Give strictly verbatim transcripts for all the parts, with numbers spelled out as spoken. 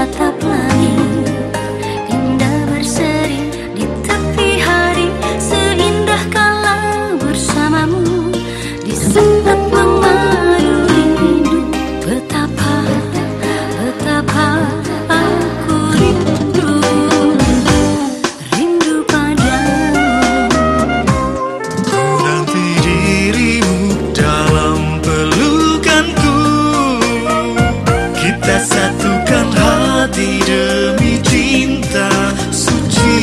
tatap langit, indah berseri di tepi hari, seindah kala bersamamu di saat memadu rindu. Betapa, betapa aku rindu, rindu padamu. Ku nanti dirimu dalam pelukanku, kita satukan hati demi cinta suci.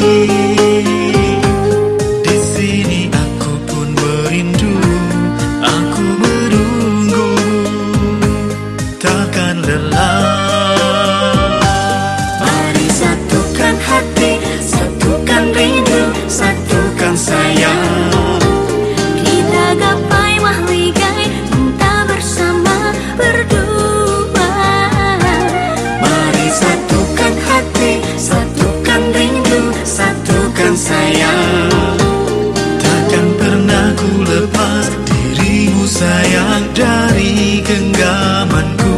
Di sini aku pun merindu, aku menunggu, takkan lelah. Mari satukan hati, satukan rindu, satukan sayang. Kita gapai mahligai cinta bersama berdua. Mari satukan hati, satukan rindu, satukan sayang. Takkan pernah ku lepas dirimu sayang dari genggamanku.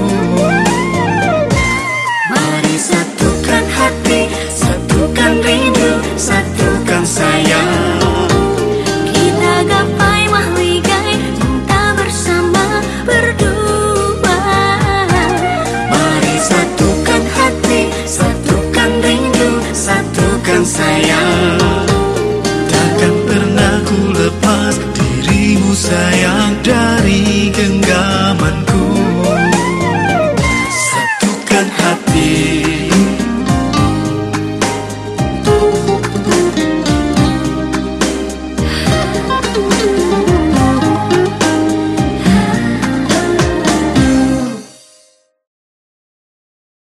Mari satukan hati, satukan rindu, satukan sayang. Kita gapai mahligai cinta bersama berdua. Mari satukan hati, satukan rindu, satukan sayang. Takkan pernah ku lepas dirimu sayang dari genggamanku. Satukan hati.